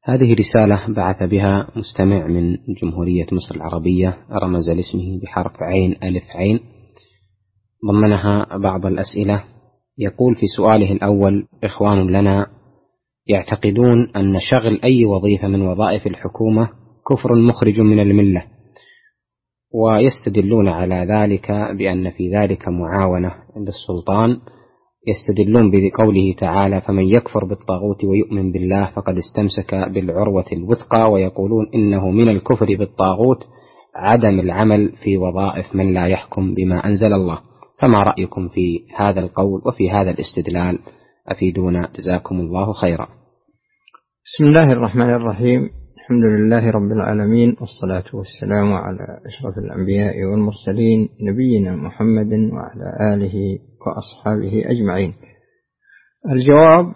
هذه رسالة بعث بها مستمع من جمهورية مصر العربية، رمز لاسمه بحرف عين ألف عين، ضمنها بعض الأسئلة. يقول في سؤاله الأول: إخوان لنا يعتقدون أن شغل أي وظيفة من وظائف الحكومة كفر مخرج من الملة، ويستدلون على ذلك بأن في ذلك معاونة عند السلطان، يستدلون بقوله تعالى: فمن يكفر بالطاغوت ويؤمن بالله فقد استمسك بالعروة الوثقى، ويقولون إنه من الكفر بالطاغوت عدم العمل في وظائف من لا يحكم بما أنزل الله. فما رأيكم في هذا القول وفي هذا الاستدلال؟ أفيدونا جزاكم الله خيرا. بسم الله الرحمن الرحيم، الحمد لله رب العالمين، والصلاة والسلام على أشرف الأنبياء والمرسلين نبينا محمد وعلى آله وأصحابه أجمعين. الجواب: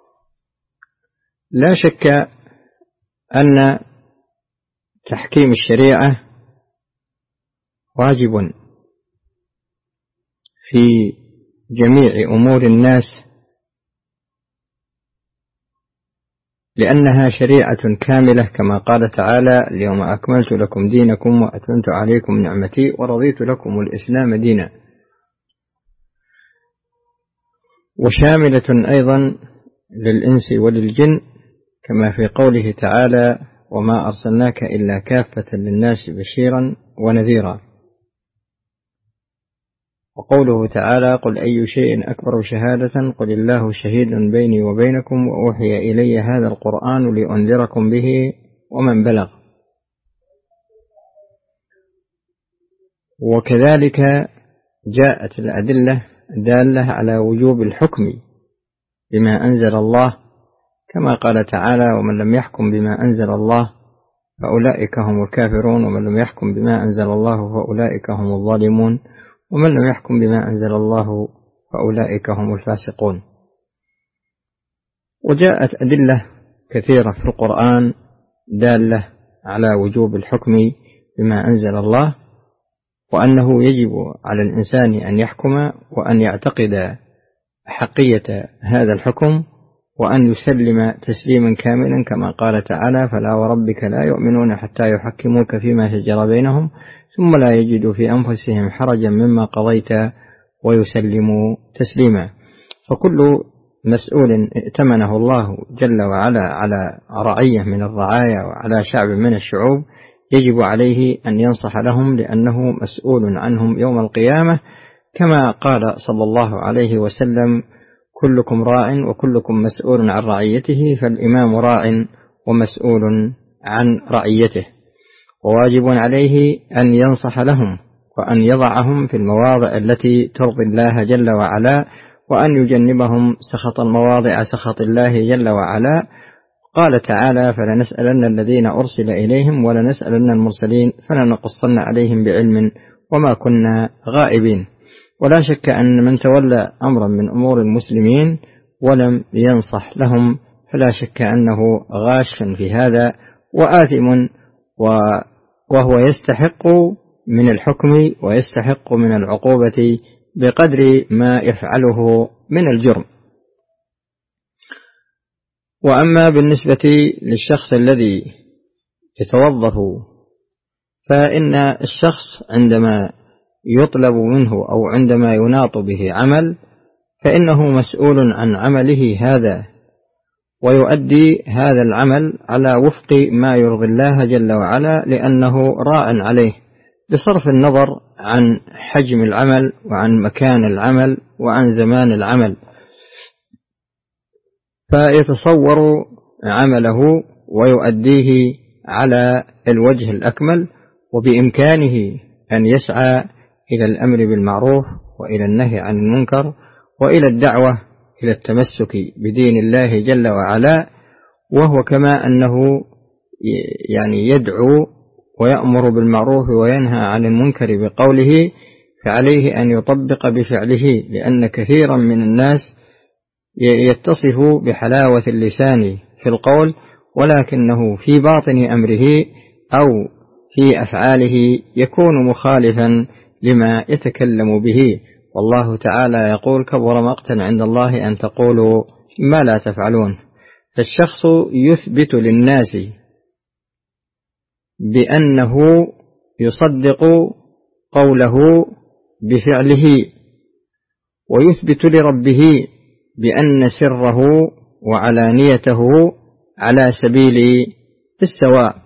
لا شك أن تحكيم الشريعة واجب في جميع أمور الناس، لأنها شريعة كاملة، كما قال تعالى: اليوم أكملت لكم دينكم وأتممت عليكم نعمتي ورضيت لكم الإسلام دينا. وشاملة أيضا للإنس وللجن، كما في قوله تعالى: وما أرسلناك إلا كافة للناس بشيرا ونذيرا. وقوله تعالى: قل أي شيء أكبر شهادة قل الله شهيد بيني وبينكم وأوحي إلي هذا القرآن لأنذركم به ومن بلغ. وكذلك جاءت الأدلة دالة على وجوب الحكم بما أنزل الله، كما قال تعالى: ومن لم يحكم بما أنزل الله فأولئك هم الكافرون، ومن لم يحكم بما أنزل الله فأولئك هم الظالمون، ومن لم يحكم بما أنزل الله فأولئك هم الفاسقون. وجاءت أدلة كثيرة في القرآن دالة على وجوب الحكم بما أنزل الله، وأنه يجب على الإنسان أن يحكم وأن يعتقد حقية هذا الحكم وأن يسلم تسليما كاملا، كما قال تعالى: فلا وربك لا يؤمنون حتى يحكموك فيما شجر بينهم ثم لا يجدوا في أنفسهم حرجا مما قضيت ويسلموا تسليما. فكل مسؤول ائتمنه الله جل وعلا على رعية من الرعايا وعلى شعب من الشعوب يجب عليه أن ينصح لهم، لأنه مسؤول عنهم يوم القيامة، كما قال صلى الله عليه وسلم: كلكم راع وكلكم مسؤول عن رعيته، فالإمام راع ومسؤول عن رعيته. وواجب عليه أن ينصح لهم وأن يضعهم في المواضع التي ترضي الله جل وعلا، وأن يجنبهم سخط المواضع سخط الله جل وعلا. قال تعالى: فلنسألن الذين أرسل إليهم ولنسألن المرسلين فلنقصن عليهم بعلم وما كنا غائبين. ولا شك أن من تولى أمرا من أمور المسلمين ولم ينصح لهم فلا شك أنه غاش في هذا وآثم، وهو يستحق من الحكم ويستحق من العقوبة بقدر ما يفعله من الجرم. وأما بالنسبة للشخص الذي يتوظف، فإن الشخص عندما يطلب منه أو عندما يناط به عمل فإنه مسؤول عن عمله هذا، ويؤدي هذا العمل على وفق ما يرضي الله جل وعلا، لأنه راع عليه بصرف النظر عن حجم العمل وعن مكان العمل وعن زمان العمل، فيتصور عمله ويؤديه على الوجه الأكمل. وبإمكانه أن يسعى إلى الأمر بالمعروف وإلى النهي عن المنكر وإلى الدعوة إلى التمسك بدين الله جل وعلا، وهو كما أنه يدعو ويأمر بالمعروف وينهى عن المنكر بقوله، فعليه أن يطبق بفعله، لأن كثيرا من الناس يتصف بحلاوة اللسان في القول، ولكنه في باطن أمره أو في أفعاله يكون مخالفا لما يتكلم به. والله تعالى يقول: كبر مقتا عند الله أن تقولوا ما لا تفعلون. فالشخص يثبت للناس بأنه يصدق قوله بفعله، ويثبت لربه بأن سره وعلانيته على سبيل السواء.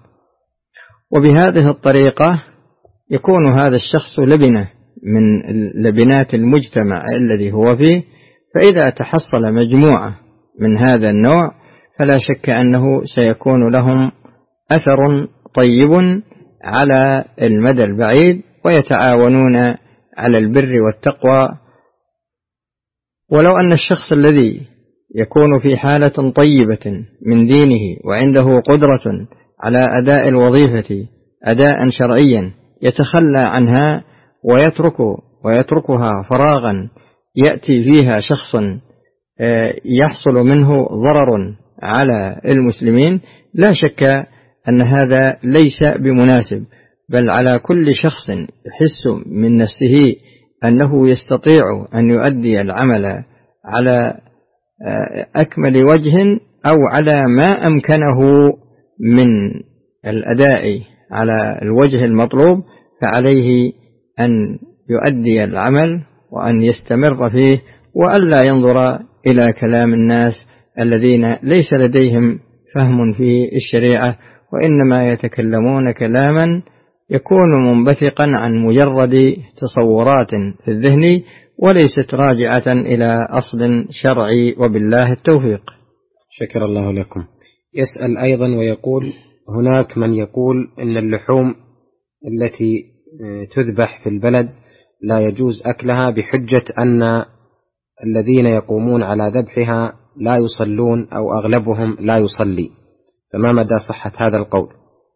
وبهذه الطريقة يكون هذا الشخص لبنة من لبنات المجتمع الذي هو فيه. فإذا تحصل مجموعة من هذا النوع فلا شك أنه سيكون لهم أثر طيب على المدى البعيد، ويتعاونون على البر والتقوى. ولو أن الشخص الذي يكون في حالة طيبة من دينه وعنده قدرة على أداء الوظيفة أداء شرعيا يتخلى عنها ويتركها فراغا يأتي فيها شخص يحصل منه ضرر على المسلمين، لا شك أن هذا ليس بمناسب، بل على كل شخص يحس من نفسه أنه يستطيع أن يؤدي العمل على أكمل وجه أو على ما أمكنه من الأداء على الوجه المطلوب، فعليه أن يؤدي العمل وأن يستمر فيه، وألا ينظر إلى كلام الناس الذين ليس لديهم فهم في الشريعة، وإنما يتكلمون كلاما يكون منبثقا عن مجرد تصورات في الذهن وليست راجعة إلى أصل شرعي، وبالله التوفيق. شكر الله لكم. يسأل أيضا ويقول: هناك من يقول إن اللحوم التي تذبح في البلد لا يجوز أكلها بحجة أن الذين يقومون على ذبحها لا يصلون أو أغلبهم لا يصلي، فما مدى صحة هذا القول؟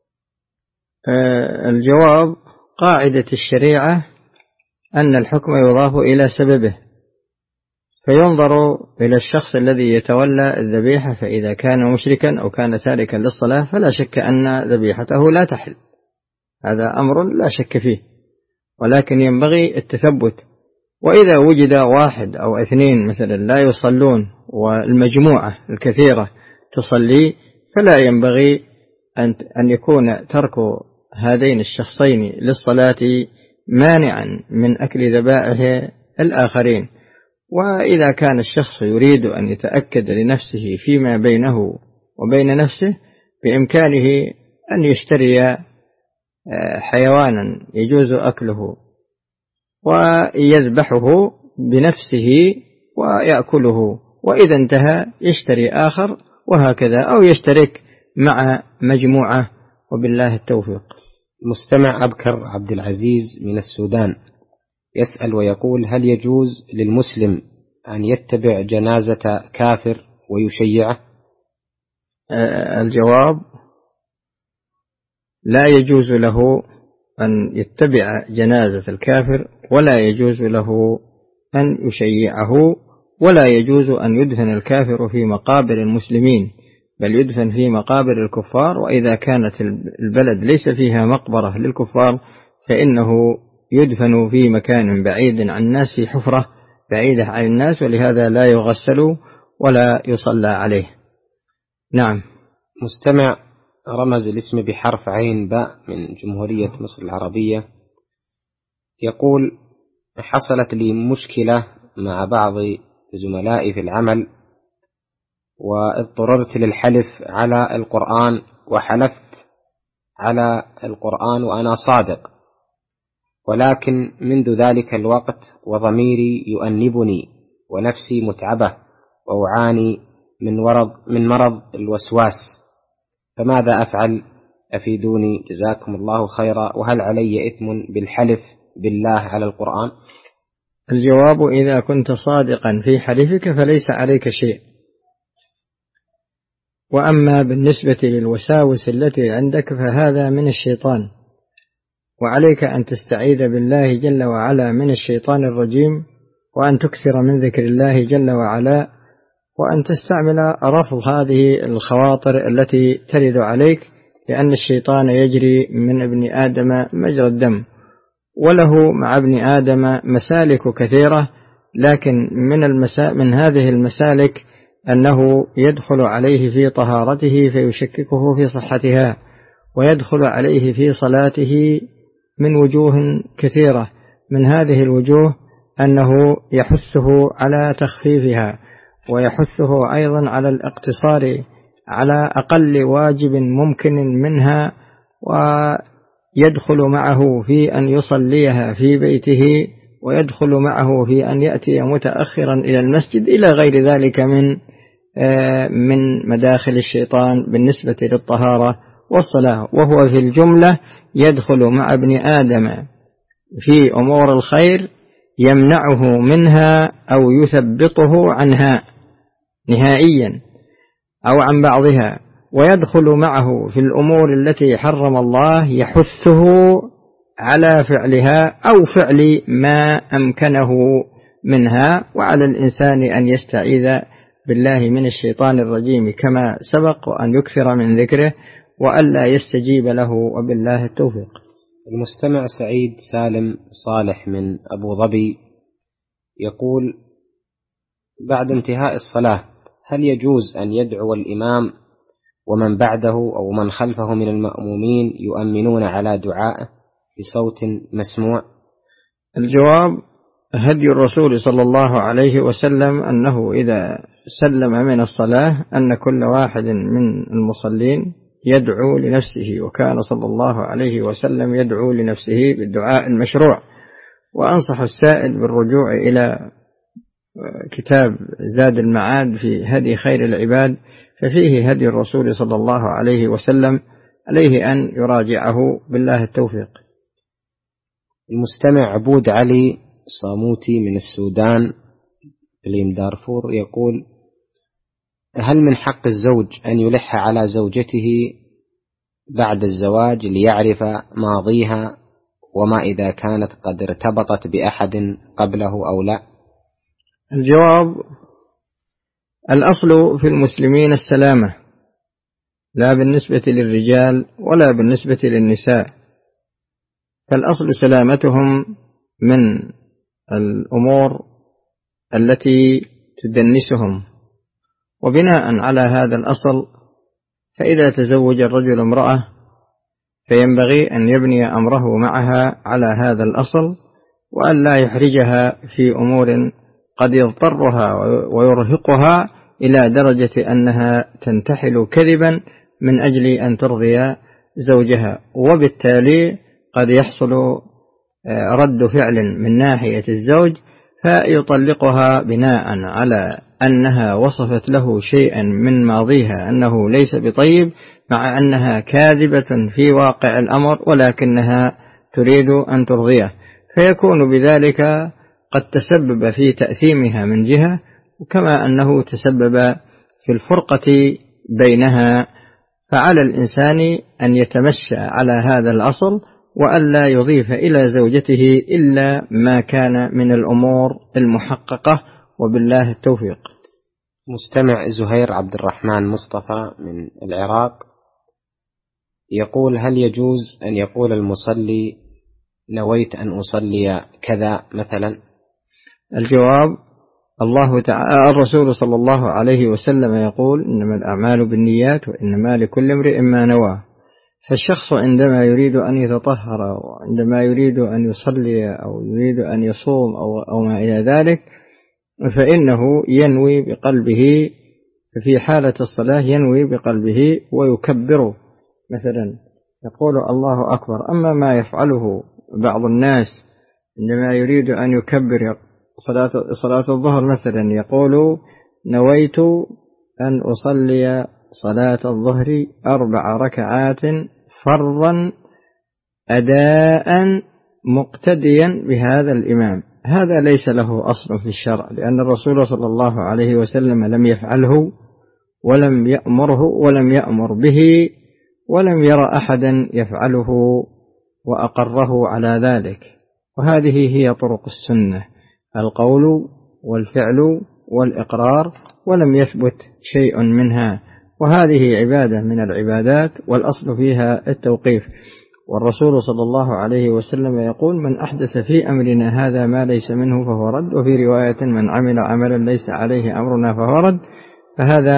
الجواب: قاعدة الشريعة أن الحكم يضاف إلى سببه، فينظر إلى الشخص الذي يتولى الذبيحة، فإذا كان مشركا أو كان تاركا للصلاة فلا شك أن ذبيحته لا تحل، هذا أمر لا شك فيه، ولكن ينبغي التثبت. وإذا وجد واحد أو اثنين مثلا لا يصلون والمجموعة الكثيرة تصلي، فلا ينبغي أن يكون ترك هذين الشخصين للصلاة مانعا من أكل ذبائح الآخرين. وإذا كان الشخص يريد أن يتأكد لنفسه فيما بينه وبين نفسه، بإمكانه أن يشتري حيوانا يجوز أكله ويذبحه بنفسه ويأكله، وإذا انتهى يشتري آخر، وهكذا، أو يشترك مع مجموعة، وبالله التوفيق. مستمع أبكر عبد العزيز من السودان يسأل ويقول: هل يجوز للمسلم أن يتبع جنازة كافر ويشيعه؟ الجواب: لا يجوز له أن يتبع جنازة الكافر، ولا يجوز له أن يشيعه، ولا يجوز أن يدفن الكافر في مقابر المسلمين، بل يدفن في مقابر الكفار. وإذا كانت البلد ليس فيها مقبرة للكفار فإنه يدفن في مكان بعيد عن الناس، في حفرة بعيدة عن الناس، ولهذا لا يغسل ولا يصلى عليه. نعم. مستمع رمز الاسم بحرف عين باء من جمهورية مصر العربية يقول: حصلت لي مشكلة مع بعض زملائي في العمل، واضطررت للحلف على القرآن، وحلفت على القرآن وأنا صادق، ولكن منذ ذلك الوقت وضميري يؤنبني ونفسي متعبة وأعاني من مرض الوسواس، فماذا أفعل؟ أفيدوني جزاكم الله خيرا، وهل علي إثم بالحلف بالله على القرآن؟ الجواب: إذا كنت صادقا في حلفك فليس عليك شيء. وأما بالنسبة للوساوس التي عندك فهذا من الشيطان، وعليك أن تستعيذ بالله جل وعلا من الشيطان الرجيم، وأن تكثر من ذكر الله جل وعلا، وأن تستعمل رفض هذه الخواطر التي ترد عليك، لأن الشيطان يجري من ابن آدم مجرى الدم، وله مع ابن آدم مسالك كثيرة، لكن من هذه المسالك أنه يدخل عليه في طهارته فيشككه في صحتها، ويدخل عليه في صلاته من وجوه كثيرة. من هذه الوجوه أنه يحثه على تخفيفها، ويحثه أيضا على الاقتصار على أقل واجب ممكن منها، ويدخل معه في أن يصليها في بيته، ويدخل معه في أن يأتي متأخرا إلى المسجد إلى غير ذلك من مداخل الشيطان بالنسبة للطهارة والصلاة. وهو في الجملة يدخل مع ابن آدم في أمور الخير يمنعه منها أو يثبطه عنها نهائيا أو عن بعضها، ويدخل معه في الأمور التي حرم الله يحثه على فعلها أو فعل ما أمكنه منها. وعلى الإنسان أن يستعيذ بالله من الشيطان الرجيم كما سبق، وأن يكثر من ذكره، وألا يستجيب له، وبالله التوفيق. المستمع سعيد سالم صالح من أبو ظبي يقول: بعد انتهاء الصلاة هل يجوز أن يدعو الإمام ومن بعده أو من خلفه من المأمومين يؤمنون على دعائه بصوت مسموع؟ الجواب: هدي الرسول صلى الله عليه وسلم أنه إذا سلم من الصلاة أن كل واحد من المصلين يدعو لنفسه، وكان صلى الله عليه وسلم يدعو لنفسه بالدعاء المشروع. وأنصح السائل بالرجوع إلى كتاب زاد المعاد في هدي خير العباد، ففيه هدي الرسول صلى الله عليه وسلم، عليه أن يراجعه، بالله التوفيق. المستمع عبود علي صاموتي من السودان إقليم دارفور يقول: هل من حق الزوج أن يلح على زوجته بعد الزواج ليعرف ماضيها، وما إذا كانت قد ارتبطت بأحد قبله أو لا؟ الجواب: الأصل في المسلمين السلامة، لا بالنسبة للرجال ولا بالنسبة للنساء، فالأصل سلامتهم من الأمور التي تدنسهم. وبناء على هذا الأصل فإذا تزوج الرجل امرأة فينبغي أن يبني أمره معها على هذا الأصل، وأن لا يحرجها في أمور قد يضطرها ويرهقها إلى درجة أنها تنتحل كذبا من أجل أن ترضي زوجها، وبالتالي قد يحصل رد فعل من ناحية الزوج فيطلقها بناء على أنها وصفت له شيئا من ماضيها أنه ليس بطيب، مع أنها كاذبة في واقع الأمر ولكنها تريد أن ترضيه، فيكون بذلك قد تسبب في تأثيمها من جهة، وكما أنه تسبب في الفرقة بينها. فعلى الإنسان أن يتمشى على هذا الأصل، وألا يضيف إلى زوجته إلا ما كان من الأمور المحققة، وبالله التوفيق. مستمع زهير عبد الرحمن مصطفى من العراق يقول: هل يجوز أن يقول المصلي نويت أن أصلي كذا مثلا؟ الجواب: الله تعالى الرسول صلى الله عليه وسلم يقول: إنما الأعمال بالنيات وإنما لكل امرئ ما نوى. فالشخص عندما يريد أن يتطهر، وعندما يريد أن يصلي أو يريد أن يصوم أو ما إلى ذلك، فإنه ينوي بقلبه، في حالة الصلاة ينوي بقلبه ويكبر، مثلا يقول الله أكبر. أما ما يفعله بعض الناس عندما يريد أن يكبر صلاة الظهر مثلا، يقول: نويت أن أصلي صلاة الظهر 4 ركعات فرضا أداء مقتديا بهذا الإمام. هذا ليس له أصل في الشرع، لأن الرسول صلى الله عليه وسلم لم يفعله ولم يأمره ولم يأمر به، ولم يرى أحدا يفعله وأقره على ذلك. وهذه هي طرق السنة: القول والفعل والإقرار، ولم يثبت شيء منها، وهذه عبادة من العبادات والأصل فيها التوقيف. والرسول صلى الله عليه وسلم يقول: من أحدث في أمرنا هذا ما ليس منه فهو رد، وفي رواية: من عمل عملا ليس عليه أمرنا فهو رد. فهذا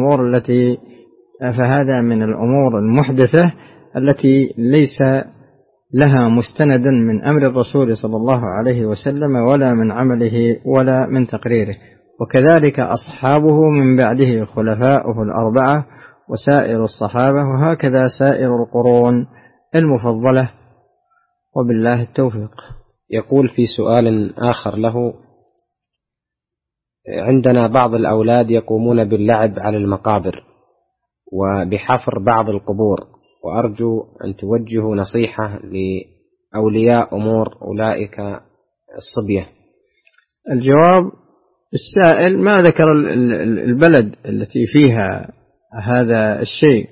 من الأمور المحدثة التي ليس لها مستند من أمر الرسول صلى الله عليه وسلم ولا من عمله ولا من تقريره، وكذلك أصحابه من بعده خلفاؤه الأربعة وسائر الصحابة، وهكذا سائر القرون المفضلة، وبالله التوفيق. يقول في سؤال آخر له: عندنا بعض الأولاد يقومون باللعب على المقابر وبحفر بعض القبور، وأرجو أن توجهوا نصيحة لأولياء أمور أولئك الصبية. الجواب: السائل ما ذكر البلد التي فيها هذا الشيء،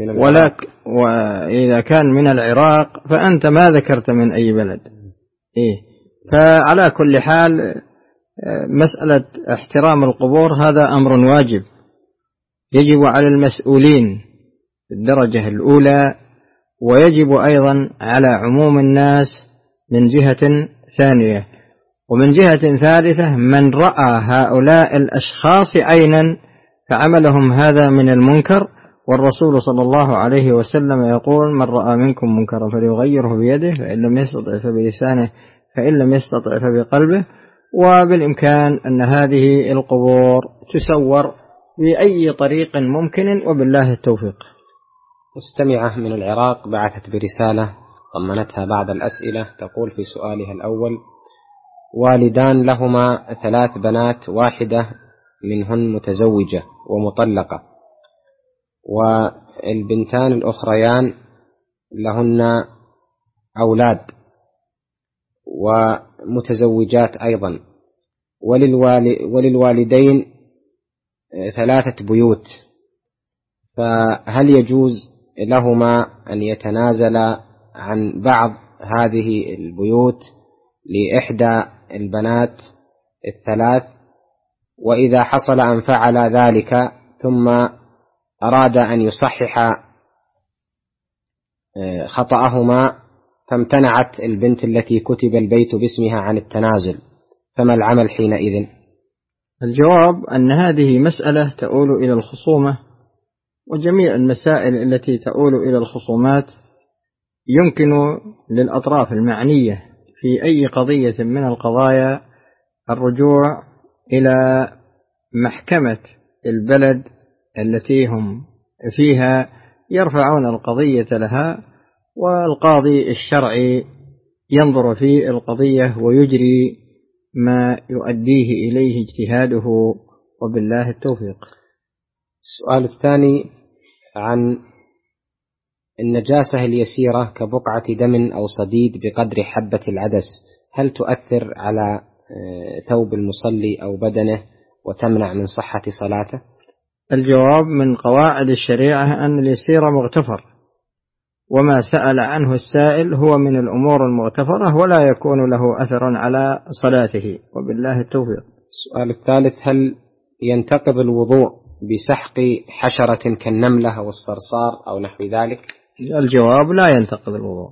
وإذا كان من العراق فأنت ما ذكرت من أي بلد. فعلى كل حال مسألة احترام القبور هذا أمر واجب يجب على المسؤولين في الدرجة الأولى، ويجب أيضا على عموم الناس من جهة ثانية، ومن جهة ثالثة من رأى هؤلاء الأشخاص عينا فعملهم هذا من المنكر، والرسول صلى الله عليه وسلم يقول: من رأى منكم منكرا فليغيره بيده، فإن لم يستطع فبلسانه، فإن لم يستطع فبقلبه. وبالإمكان أن هذه القبور تسور بأي طريق ممكن، وبالله التوفيق. مستمعة من العراق بعثت برسالة ضمنتها بعض الأسئلة، تقول في سؤالها الأول: والدان لهما 3 بنات، واحدة منهن متزوجة ومطلقة، والبنتان الأخريان لهن أولاد ومتزوجات أيضا، وللوالدين 3 بيوت، فهل يجوز لهما أن يتنازلا عن بعض هذه البيوت لإحدى البنات 3؟ وإذا حصل أن فعل ذلك ثم أراد أن يصحح خطأهما فامتنعت البنت التي كتب البيت باسمها عن التنازل، فما العمل حينئذ؟ الجواب أن هذه مسألة تؤول إلى الخصومة، وجميع المسائل التي تؤول إلى الخصومات يمكن للأطراف المعنية في أي قضية من القضايا الرجوع إلى محكمة البلد التي هم فيها، يرفعون القضية لها، والقاضي الشرعي ينظر في القضية ويجري ما يؤديه إليه اجتهاده، وبالله التوفيق. السؤال الثاني عن النجاسة اليسيرة كبقعة دم أو صديد بقدر حبة العدس، هل تؤثر على ثوب المصلي أو بدنه وتمنع من صحة صلاته؟ الجواب: من قواعد الشريعة أن اليسير مغتفر، وما سأل عنه السائل هو من الأمور المغتفرة ولا يكون له أثر على صلاته، وبالله التوفيق. السؤال الثالث: هل ينتقض الوضوء بسحق حشرة كالنملة أو الصرصار أو نحو ذلك؟ الجواب: لا ينتقض الوضوء.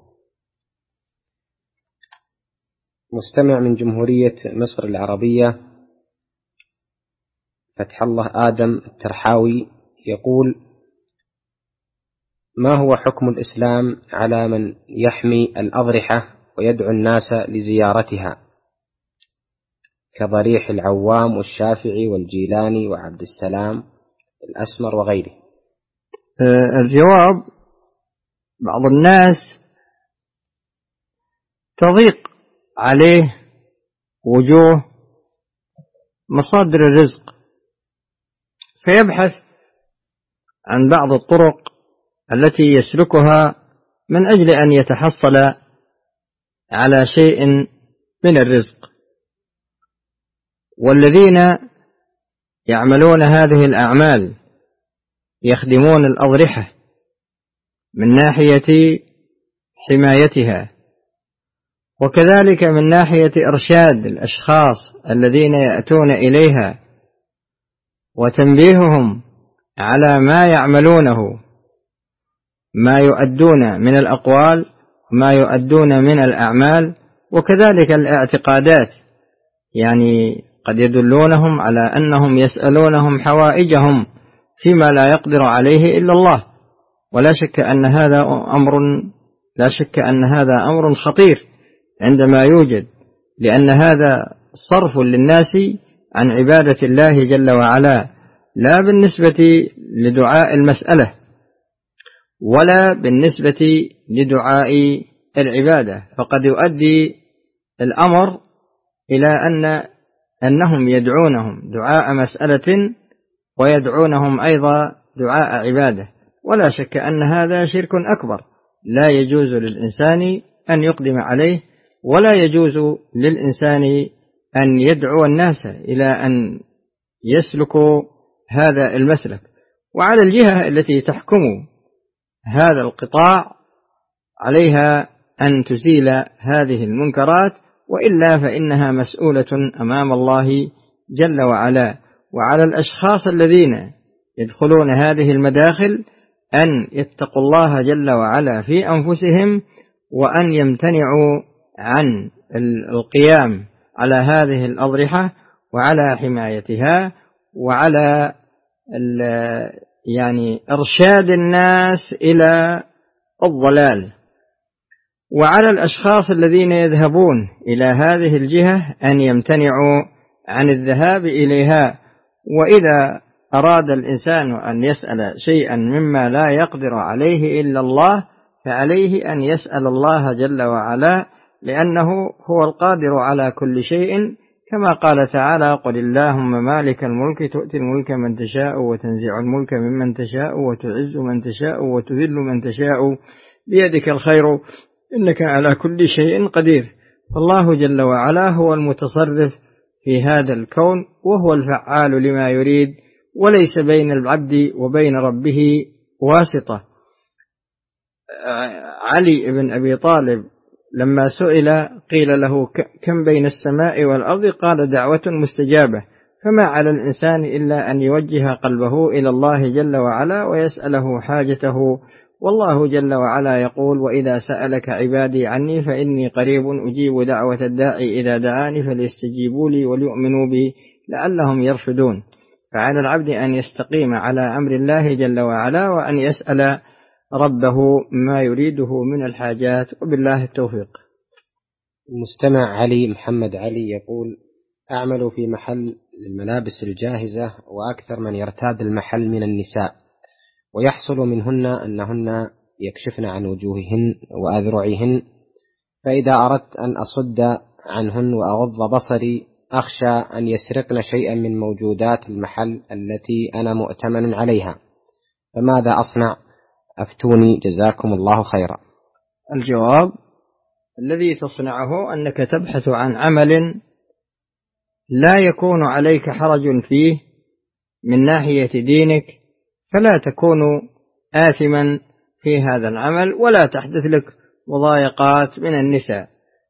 مستمع من جمهورية مصر العربية فتح الله آدم الترحاوي يقول: ما هو حكم الإسلام على من يحمي الأضرحة ويدعو الناس لزيارتها كضريح العوام والشافعي والجيلاني وعبد السلام الأسمر وغيره؟ الجواب: بعض الناس تضيق عليه وجوه مصادر الرزق، فيبحث عن بعض الطرق التي يسلكها من أجل أن يتحصل على شيء من الرزق، والذين يعملون هذه الأعمال يخدمون الأضرحة من ناحية حمايتها، وكذلك من ناحية إرشاد الأشخاص الذين يأتون إليها وتنبيههم على ما يعملونه، ما يؤدون من الأقوال وما يؤدون من الأعمال، وكذلك الاعتقادات، يعني قد يدلونهم على أنهم يسألونهم حوائجهم فيما لا يقدر عليه إلا الله. ولا شك أن هذا أمر خطير عندما يوجد، لأن هذا صرف للناس عن عبادة الله جل وعلا، لا بالنسبة لدعاء المسألة ولا بالنسبة لدعاء العبادة، فقد يؤدي الأمر إلى أنهم يدعونهم دعاء مسألة ويدعونهم أيضا دعاء عبادة، ولا شك أن هذا شرك أكبر لا يجوز للإنسان أن يقدم عليه، ولا يجوز للإنسان أن يدعو الناس إلى أن يسلكوا هذا المسلك. وعلى الجهة التي تحكم هذا القطاع عليها أن تزيل هذه المنكرات، وإلا فإنها مسؤولة أمام الله جل وعلا. وعلى الأشخاص الذين يدخلون هذه المداخل أن يتقوا الله جل وعلا في أنفسهم، وأن يمتنعوا عن القيام على هذه الأضرحة وعلى حمايتها، وعلى إرشاد الناس إلى الضلال. وعلى الأشخاص الذين يذهبون إلى هذه الجهة أن يمتنعوا عن الذهاب إليها. وإذا أراد الإنسان أن يسأل شيئا مما لا يقدر عليه إلا الله، فعليه أن يسأل الله جل وعلا، لأنه هو القادر على كل شيء، كما قال تعالى: قل اللهم مالك الملك تؤتي الملك من تشاء وتنزع الملك ممن تشاء وتعز من تشاء وتذل من تشاء بيدك الخير إنك على كل شيء قدير. فالله جل وعلا هو المتصرف في هذا الكون، وهو الفعال لما يريد، وليس بين العبد وبين ربه واسطة. علي بن أبي طالب لما سئل قيل له: كم بين السماء والأرض؟ قال: دعوة مستجابة. فما على الإنسان إلا أن يوجه قلبه إلى الله جل وعلا ويسأله حاجته، والله جل وعلا يقول: وإذا سألك عبادي عني فإني قريب أجيب دعوة الداعي إذا دعاني فليستجيبوا لي وليؤمنوا بي لعلهم يرشدون. فعلى العبد أن يستقيم على أمر الله جل وعلا، وأن يسأل ربه ما يريده من الحاجات، وبالله التوفيق. المستمع علي محمد علي يقول: أعمل في محل الملابس الجاهزة، وأكثر من يرتاد المحل من النساء، ويحصل منهن أنهن يكشفن عن وجوههن وأذرعهن، فإذا أردت أن أصد عنهن وأغض بصري أخشى أن يسرقن شيئا من موجودات المحل التي أنا مؤتمن عليها، فماذا أصنع؟ أفتوني جزاكم الله خيرا. الجواب: الذي تصنعه أنك تبحث عن عمل لا يكون عليك حرج فيه من ناحية دينك، فلا تكون آثما في هذا العمل، ولا تحدث لك مضايقات من النساء.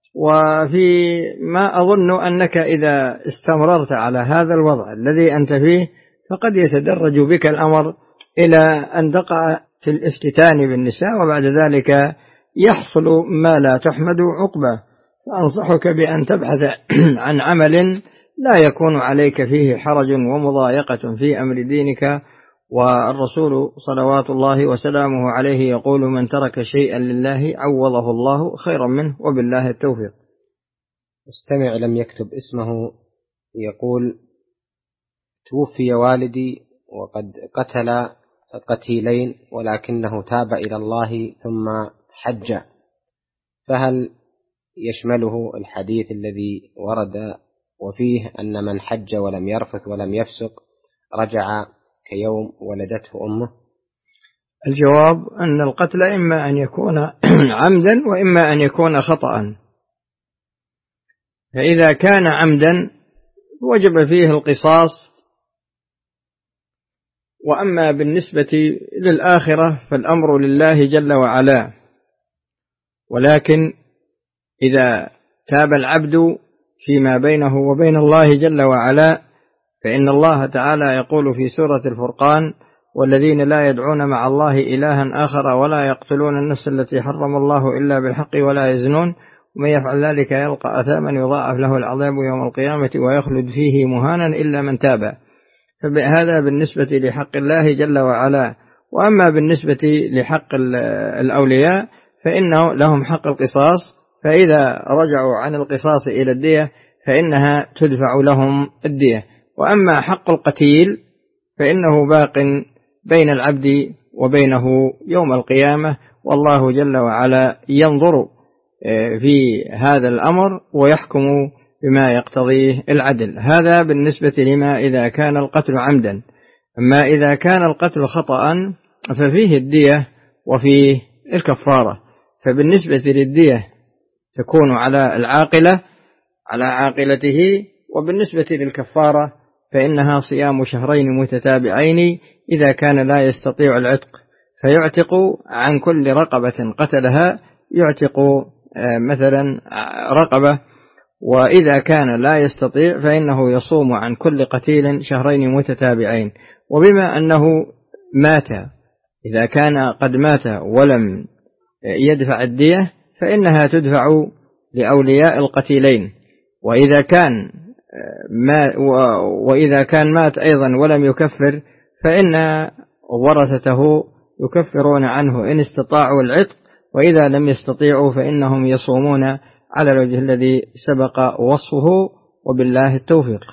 وفي ما أظن أنك إذا استمررت على هذا الوضع الذي أنت فيه، فقد يتدرج بك الأمر إلى أن تقع في الافتتان بالنساء، وبعد ذلك يحصل ما لا تحمد عقبه. فأنصحك بأن تبحث عن عمل لا يكون عليك فيه حرج ومضايقة في أمر دينك. والرسول صلوات الله وسلامه عليه يقول: من ترك شيئا لله عوضه الله خيرا منه، وبالله التوفيق. مستمع لم يكتب اسمه يقول: توفي والدي وقد قتل قتيلين، ولكنه تاب إلى الله ثم حج، فهل يشمله الحديث الذي ورد وفيه أن من حج ولم يرفث ولم يفسق رجع كيوم ولدته أمه؟ الجواب: أن القتل إما أن يكون عمدا وإما أن يكون خطأ. فإذا كان عمدا وجب فيه القصاص. وأما بالنسبة للآخرة فالأمر لله جل وعلا. ولكن إذا تاب العبد فيما بينه وبين الله جل وعلا، فإن الله تعالى يقول في سورة الفرقان: والذين لا يدعون مع الله إلها آخر ولا يقتلون النفس التي حرم الله إلا بالحق ولا يزنون ومن يفعل ذلك يلقى أثاما يضاعف له العذاب يوم القيامة ويخلد فيه مهانا إلا من تاب. فهذا بالنسبة لحق الله جل وعلا. وأما بالنسبة لحق الأولياء فإنه لهم حق القصاص، فإذا رجعوا عن القصاص إلى الدية فإنها تدفع لهم الدية. وأما حق القتيل فإنه باق بين العبد وبينه يوم القيامة، والله جل وعلا ينظر في هذا الأمر ويحكم بما يقتضيه العدل. هذا بالنسبة لما إذا كان القتل عمدا. أما إذا كان القتل خطأ ففيه الدية وفيه الكفارة. فبالنسبة للدية تكون على العاقلة على عاقلته، وبالنسبة للكفارة فإنها صيام شهرين متتابعين إذا كان لا يستطيع العتق، فيعتق عن كل رقبة قتلها، يعتق مثلا رقبة. وإذا كان لا يستطيع فإنه يصوم عن كل قتيل شهرين متتابعين. وبما أنه مات، إذا كان قد مات ولم يدفع الدية فإنها تدفع لأولياء القتيلين. وإذا كان مات أيضا ولم يكفر فإن ورثته يكفرون عنه إن استطاعوا العتق، وإذا لم يستطيعوا فإنهم يصومون على الوجه الذي سبق وصفه، وبالله التوفيق.